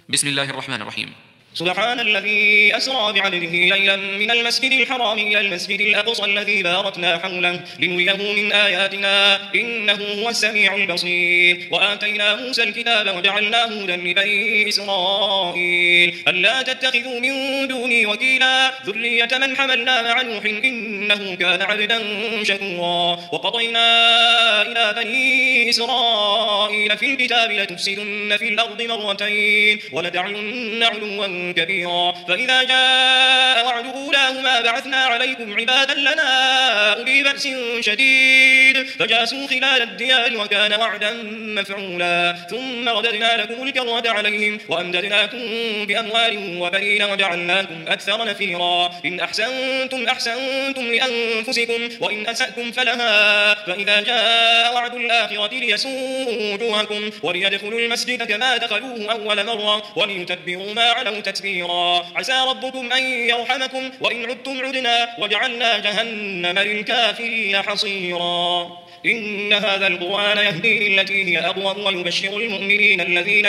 بسم الله الرحمن الرحيم. سبحان الذي أسرى بعبده ليلا من المسجد الحرام إلى المسجد الأقصى الذي باركنا حوله لنريه من آياتنا إنه هو السميع البصير. وآتينا موسى الكتاب وجعلناه هدى لبني إسرائيل ألا تتخذوا من دوني وكيلا ذرية من حملنا مع نوح إنه كان عبدا شكورا. وقضينا إلى بني إسرائيل في الكتاب لتفسدن في الأرض مرتين ولتعلن علوا كبيرا. فإذا جاء وعد أولاهما بعثنا عليكم عبادا لنا أولي بأس شديد فجاسوا خلال الديار وكان وعدا مفعولا. ثم رددنا لكم الكرة عليهم وأمددناكم بأموال وبنين وجعلناكم أكثر نفيرا. إن أحسنتم لأنفسكم وإن أسأتم فلها. فإذا جاء وعد الآخرة ليسوءوا وجوهكم وليدخلوا المسجد كما دخلوه أول مرة وليتبروا ما علوا تتبيرا. عسى ربكم أن يرحمكم وإن عدتم عدنا وجعلنا جهنم للكافرين حصيرا. إن هذا القرآن يهدي للتي هي أقوم ويبشر المؤمنين الذين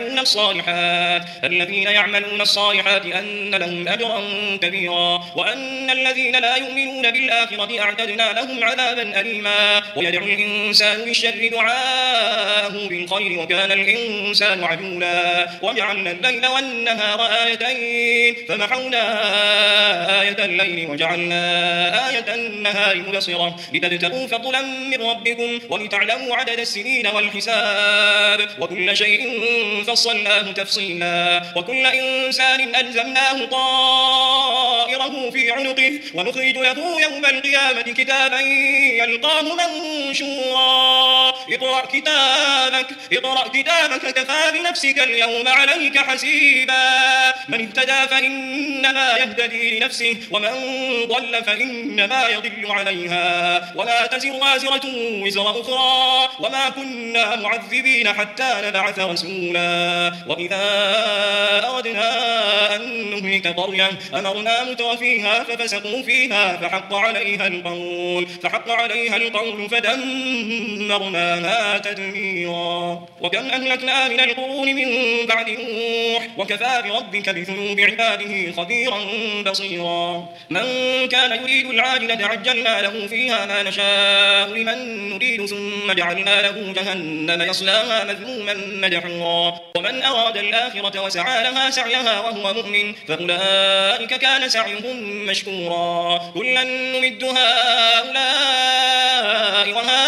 يعملون الصالحات أن لهم أجرا كبيرا وأن الذين لا يؤمنون بالآخرة أعتدنا لهم عذابا أليما. ويدعو الإنسان بالشر دعاءه بالخير وكان الإنسان عجولا. وجعلنا الليل والنهار آيتين فمحونا آية الليل وجعلنا آية النهار مبصرة لتبتغوا فضلا من ربكم ولتعلموا عدد السنين والحساب وكل شيء فصلناه تفصيلا. وكل إنسان ألزمناه طائره في عنقه ونخرج له يوم القيامة كتابا يلقاه منشورا. اقرأ كتابك كفى بنفسك اليوم عليك حسيبا. من اهتدى فإنما يهتدي لنفسه ومن ضل فإنما يضل عليها ولا تزر وازرة وزر أخرى وما كنا معذبين حتى نبعث رسولا. وإذا أردنا أن نهلك قرية أمرنا مترفيها ففسقوا فيها فحق عليها القول فدمرناها تدميرا. وكم أهلكنا من القرون من بعد نوح وكفى بربك بذنوب عباده خبيرا بصيرا. من كان يريد العاجلة عجلنا له فيها ما نشاء لمن نريد ثم جعلنا له جهنم يصلاها مذموما مدحورا. ومن أراد الآخرة وسعى لها سعيها وهو مؤمن فأولئك كان سعيهم مشكورا. كلا نمد هؤلاء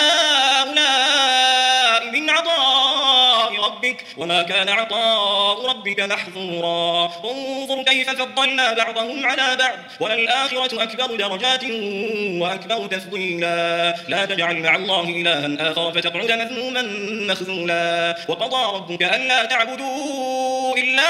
وهؤلاء من عطاء ربك وما كان عطاء ربك محظورا. انظر كيف فضلنا بعضهم على بعض وللآخرة أكبر درجات وأكبر تفضيلا. لا تجعل مع الله إلها آخر فتقعد مذموما مخذولا. وقضى ربك ألا تعبدوا إلا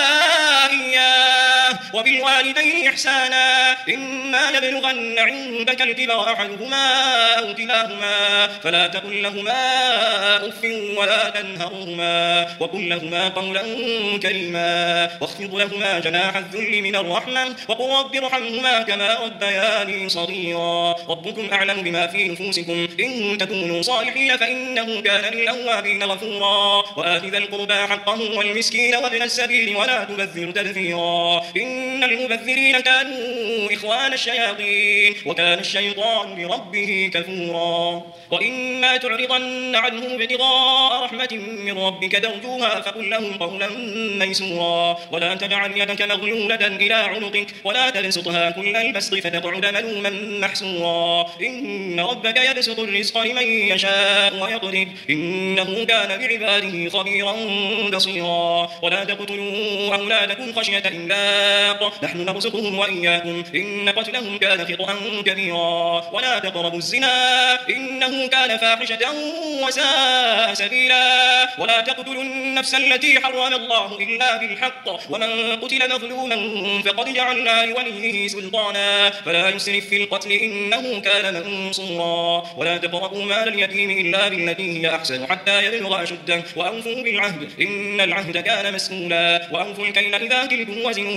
إياه وبالوالدين إحسانا إما يبلغن عندك الكبر أحدهما أو كلاهما فلا تقل لهما أف ولا تنهرهما وقل لهما قولا كريما واخفض لهما جناح الذل من الرحمة وقل رب ارحمهما كما ربياني صغيرا. ربكم أعلم بما في نفوسكم إن تكونوا صالحين فإنه كان للأوابين غفورا. وآت ذا القربى حقه والمسكين وابن السبيل ولا تبذر تبذيرا إن المبذرين كانوا إخوان الشياطين وكان الشيطان لربه كفورا. وإما تعرضن عنهم ابتغاء رحمة من ربك ترجوها فقل لهم قولا ميسورا. ولا تجعل يدك مغلولة إلى عنقك ولا تبسطها كل البسط فتقعد ملوما محسورا. إن ربك يبسط الرزق لمن يشاء ويقدر إنه كان بعباده خبيرا بصيرا. ولا تقتلوا أولادكم خشية إملاق نحن نرزقهم وإياكم إن قتلهم كان خطأ كبيرا. ولا تقربوا الزنا إنه كان فاحشة وساء سبيلا. ولا تقتلوا النفس التي حرم الله إلا بالحق ومن قتل مظلوما فقد جعلنا لوليه سلطانا فلا يسرف في القتل إنه كان منصورا. ولا تقربوا مال اليتيم إلا بالتي هي أحسن حتى يبلغ أشده وأوفوا بالعهد إن العهد كان مسؤولا. وأوفوا الكيل إذا كلتم وزنوا بالقسطاس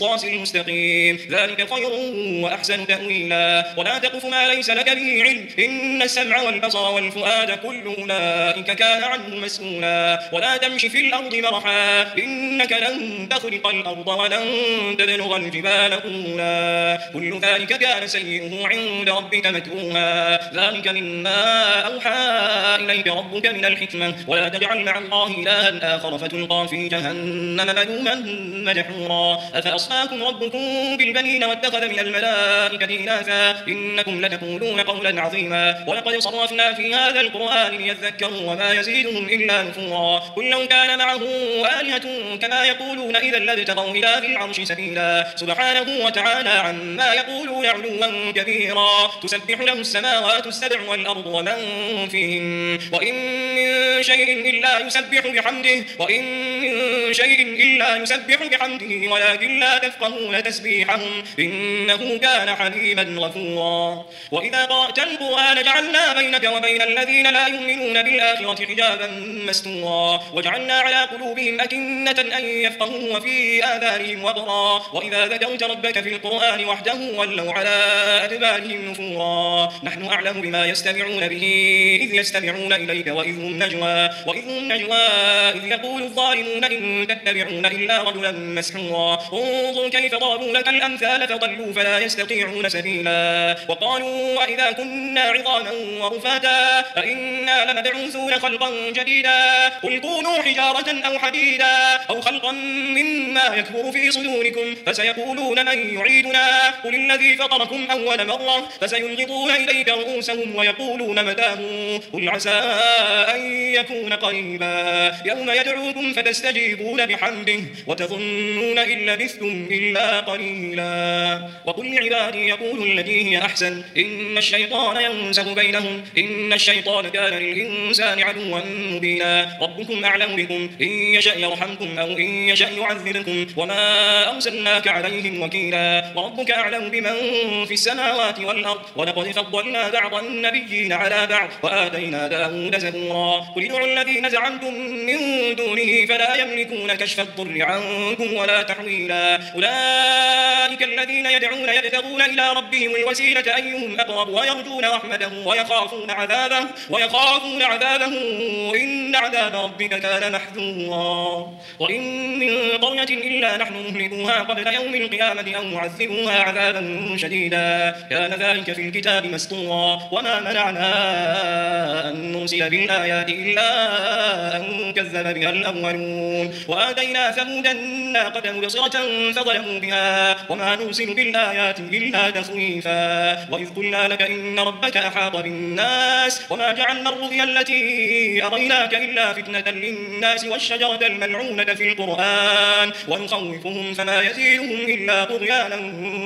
الصراط المستقيم ذلك خير وأحسن تأويلا ولا تقف ما ليس لك به علم إن السمع والبصر والفؤاد كل أولئك كان عنه مسؤولا ولا تمش في الأرض مرحا إنك لن تخرق الأرض ولن تبلغ الجبال طولا كل ذلك كان سيئه عند ربك مكروها ذلك مما أوحى إليك ربك من الحكمة ولا تجعل مع الله إلها آخر فتلقى في جهنم ملوما مدحورا أفأصفاكم ربكم بالبنين واتخذ من الملائكة إناثا إنكم لتقولون قولا عظيما ولقد صرفنا في هذا القرآن ليذكروا وما يزيدهم إلا نفورا قل لو كان معه آلهة كما يقولون إذا لابتغوا إلى ذي العرش سبيلا سبحانه وتعالى عما يقولون علوا كبيرا تسبح له السماوات السبع والأرض ومن فيهن وإن من شيء إلا يسبح بحمده ولكن لا تفقهون تسبيحهم إنه كان حليما غفورا وإذا قرأت القرآن جعلنا بينك وبين الذين لا يؤمنون بالآخرة حجابا مستورا وجعلنا على قلوبهم أكنة أن يفقهوا وفي آذانهم وقرا وإذا ذكرت ربك في القرآن وحده ولوا على أدبارهم نفورا نحن أعلم بما يستمعون به إذ يستمعون إليك وإذ هم نجوى إذ يقول الظالمون إن تتبعون إلا رجلا مسحورا انظر كيف ضربوا لك الأمثال فضلوا فلا يستطيعون سبيلا وقالوا وإذا كنا عظاما ورفاتا أئنا لمبعوثون خلقا جديدا قل كونوا حجارة أو حديدا أو خلقا مما يكبر في صدوركم فسيقولون من يعيدنا قل الذي فطركم أول مرة فسينغضون إليك رؤوسهم ويقولون متاه قل عسى أن يكون قريبا يوم يدعوكم فتستجيبون بحمده وتظنون إن لبثتم إلا قليلا وقل عبادي يقولوا التي هي أحسن إن الشيطان ينزغ بينهم إن الشيطان كان للإنسان عدوا مبينا ربكم أعلم بكم إن يشأ يرحمكم أو إن يشأ يعذبكم وما أرسلناك عليهم وكيلا وربك أعلم بمن في السماوات والأرض ولقد فضلنا بعض النبيين على بعض وآتينا داود زبورا قل ادعوا الذين زعمتم من دونه فلا يملكون كشف الضر عنكم ولا تحويلا أولئك الذين يدعون يبتغون إلى ربهم الوسيلة أيهم أقرب ويرجون رحمته ويخافون عذابه إن عذاب ربك كان محذورا وإن من قرية إلا نحن مهلكوها قبل يوم القيامة أو معذبوها عذابا شديدا كان ذلك في الكتاب مسطورا وما منعنا أن نرسل بالآيات إلا أن كذب بها الأولون وآتينا ثمود الناقة مبصرة فظلموا بها وما نرسل بالآيات إلا تخويفا وإذ قلنا لك إن ربك أحاط بالناس وما جعلنا الرؤيا التي أريناك إلا فتنة للناس والشجرة الملعونة في القرآن ونخوفهم فما يزيدهم إلا طغيانا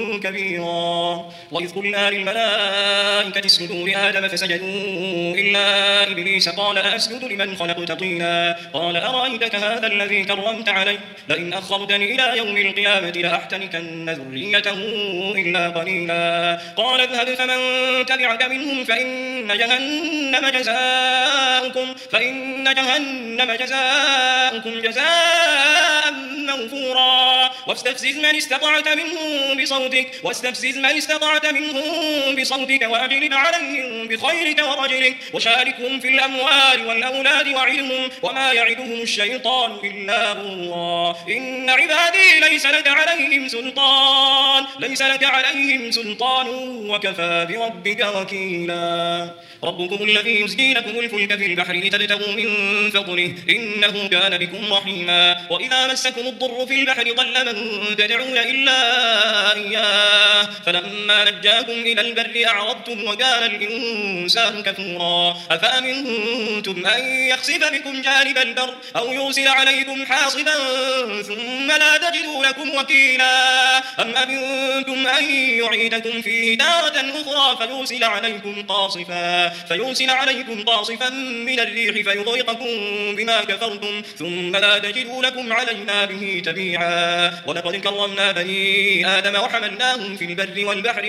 كبيرا وإذ قلنا للملائكة اسجدوا لآدم فسجدوا إلا إبليس قال أسجد لمن خلقت طينا قال أرأيتك هذا الذي كرمت علي لئن أخرتني إلى يوم القيامة لأحتنكن ذريته إلا قليلا قال اذهب فمن تبعك منهم فإن جهنم جزاؤكم جزاء موفورا واستفزز من استطعت منهم بصوتك وأجلب عليهم بخيرك ورجلك وشاركهم في الأموال والأولاد وعدهم وما يعدهم الشيطان إلا غرورا إن عبادي ليس لك عليهم سلطان وكفى بربك وكيلا ربكم الذي يزجي لكم الفلك في البحر لتبتغوا من فضله إنه كان بكم رحيما وإذا مسكم الضر في البحر ضل من تدعون إلا إياه فلما نجاكم إلى البر أعرضتم وكان الإنسان كفورا أفأمنتم أن يخسف بكم جانب البر أو يرسل عليكم حاصبا ثم لا تجدوا لكم وكيلا أم أمنتم أن يعيدكم فيه تارة أخرى فيرسل عليكم قاصفا من الريح فيغرقكم بما كفرتم ثم لا تجدوا لكم علينا به تبيعا ولقد كرمنا بني آدم وحملناهم في البر والبحر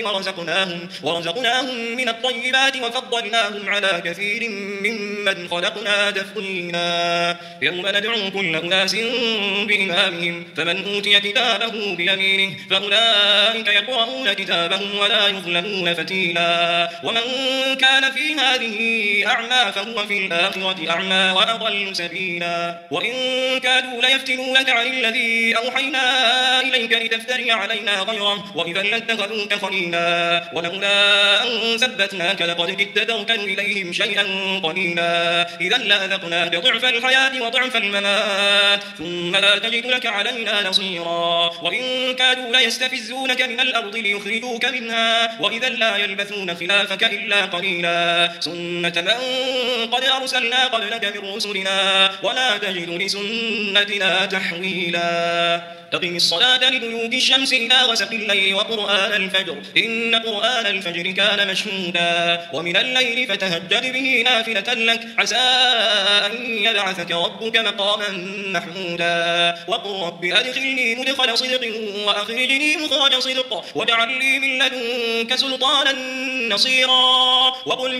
ورزقناهم من الطيبات وفضلناهم على كثير ممن خلقنا تفضيلا يوم ندعو كل أناس بإمامهم فمن أوتي كتابه بيمينه فأولئك يقرؤون كتابهم ولا يظلمون فتيلا ومن كان في هذه أعمى فهو في الآخرة أعمى وأضل سبيلا وإن كادوا ليفتنونك عن الذي أوحينا إليك لتفتري علينا غيره وإذا لاتخذوك خليلا ولولا أن ثبتناك لقد كدت تركن إليهم شيئا قليلا إذا لأذقناك ضعف الحياة وضعف الممات ثم لا تجد لك علينا نصيرا وإن كادوا ليستفزونك من الأرض ليخرجوك منها وإذا لا يلبثون خلافك إلا قليلا سنة من قد أرسلنا قبلك من رسلنا ولا تجد لسنتنا تحويلا تقم الصلاة لدلوك الشمس إلى غسق الليل وقرآن الفجر إن قرآن الفجر كان مشهودا ومن الليل فتهجد به نافلة لك عسى أن يبعثك ربك مقاما محمودا وقل رب أدخلني مدخل صدق وأخرجني مخرج صدق واجعل لي من لدنك سلطانا نصيرا وقل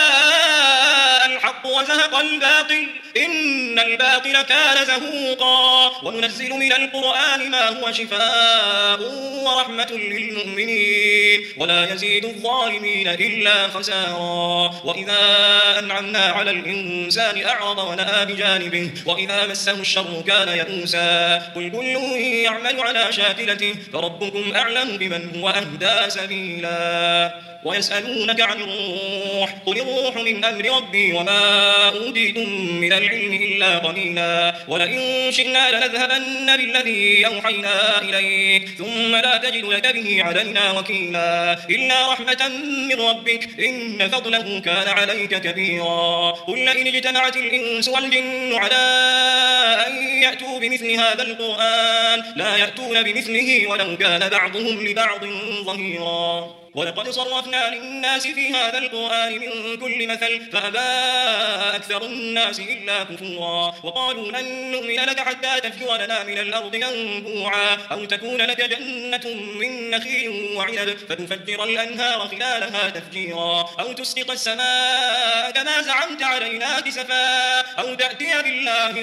جاء الحق وزهق الباطل إن الباطل كان زهوقا وننزل من القرآن ما هو شفاء ورحمة للمؤمنين ولا يزيد الظالمين إلا خسارا وإذا أنعمنا على الإنسان أعرض ونأى بجانبه وإذا مسه الشر كان يئوسا قل كل يعمل على شاكلته فربكم أعلم بمن هو أهدى سبيلا ويسألونك عن الروح قل الروح من أمر ربي وما أوتيتم من العلم إلا قليلا ولئن شئنا لنذهبن بالذي أوحينا إليك ثم لا تجد لك به علينا وكيلا إلا رحمة من ربك إن فضله كان عليك كبيرا قل لئن اجتمعت الإنس والجن على أن يأتوا بمثل هذا القرآن لا يأتون بمثله ولو كان بعضهم لبعض ظهيرا ولقد صرفنا للناس في هذا القرآن من كل مثل فأبى أكثر الناس إلا كفورا وقالوا لن نؤمن لك حتى تفجر لنا من الأرض ينبوعا أو تكون لك جنة من نخيل وعنب فتفجر الأنهار خلالها تفجيرا أو تسقط السماء كما زعمت علينا كسفا أو تأتي بالله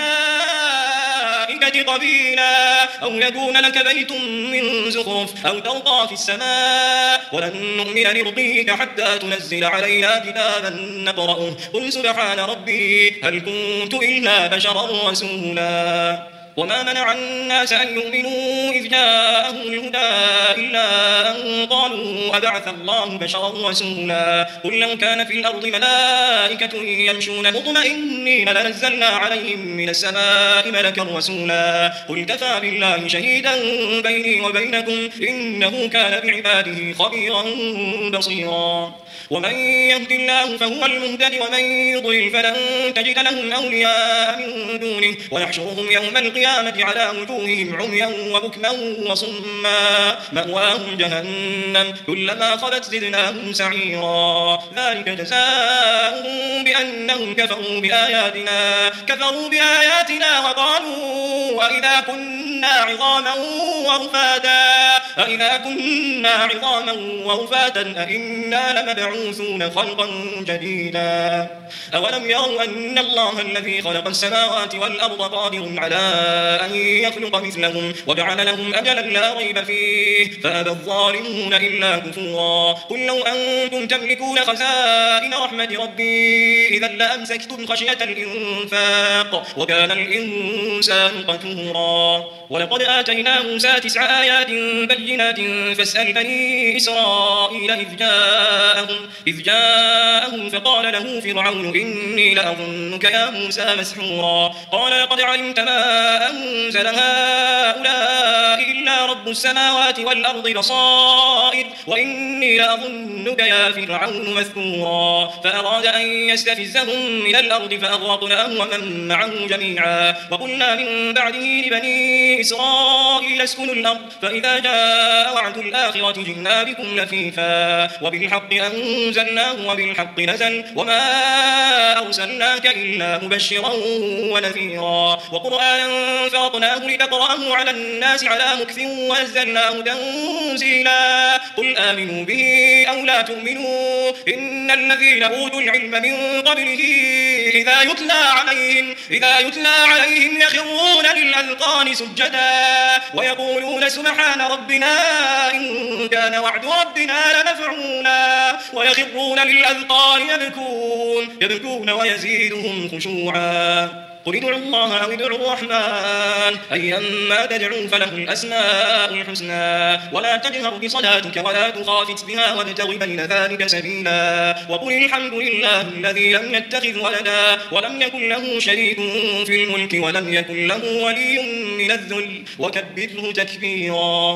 والملائكة قبيلا أو يكون لك بيت من زخرف أو ترقى في السماء ولن نؤمن لرقيك حتى تنزل علينا كتابا نقرأه قل سبحان ربي هل كنت إلا بشرا رسولا وما منع الناس أن يؤمنوا إذ جاءهم الهدى إلا أن قالوا أبعث الله بشرا رسولا قل لو كان في الأرض ملائكة يمشون مطمئنين لنزلنا عليهم من السماء ملكا رسولا قل كفى بالله شهيدا بيني وبينكم إنه كان بعباده خبيرا بصيرا ومن يهد الله فهو المهتد ومن يضلل فلن تجد لهم أولياء من دونه ونحشرهم يوم القيامة على وجوههم عميا وبكما وصما مأواهم جهنم كلما خبت زدناهم سعيرا ذلك جزاؤهم بأنهم كفروا بآياتنا وقالوا أإذا كنا عظاما ورفاتا أإنا لمبعوثون خلقا جديدا أولم يروا أن الله الذي خلق السماوات والأرض قادر على أن يخلق مثلهم وجعل لهم أجلا لا ريب فيه فأبى الظالمون إلا كفورا قل لو أنتم تملكون خزائن رحمة ربي إذا لأمسكتم خشية الإنفاق وكان الإنسان قتورا ولقد آتينا موسى 9 آيات بينات فاسأل بني إسرائيل إذ جاءهم فقال له فرعون إني لأظنك يا موسى مسحورا قال لقد علمت ما أنزل هؤلاء إلا رب السماوات والأرض بصائر وإني لأظنك يا فرعون مثبورا فأراد أن يستفزهم من الأرض فأغرقناه ومن معه جميعا وقلنا من بعده لبني إسرائيل اسكنوا الأرض فإذا جاء وعد الآخرة جئنا بكم لفيفا وبالحق أنزلناه وبالحق نزل وما أرسلناك إلا مبشرا ونذيرا وقرآنا فرقناه لتقرأه على الناس على مكث ونزلناه تنزيلا قل آمنوا به أو لا تؤمنوا إن الذين أوتوا العلم من قبله إذا يتلى عليهم يخرون للأذقان سجدا ويقولون سبحان ربنا إن كان وعد ربنا لمفعولا ويخرون للأذقان يبكون ويزيدهم خشوعا قل ادعوا الله أو ادعوا الرحمن أيما تدعوا فله الأسماء الحسنى ولا تجهر بصلاتك ولا تخافت بها وابتغ بين ذلك سبيلا وقل الحمد لله الذي لم يتخذ ولدا ولم يكن له شريك في الملك ولم يكن له ولي من الذل وكبره تكبيرا.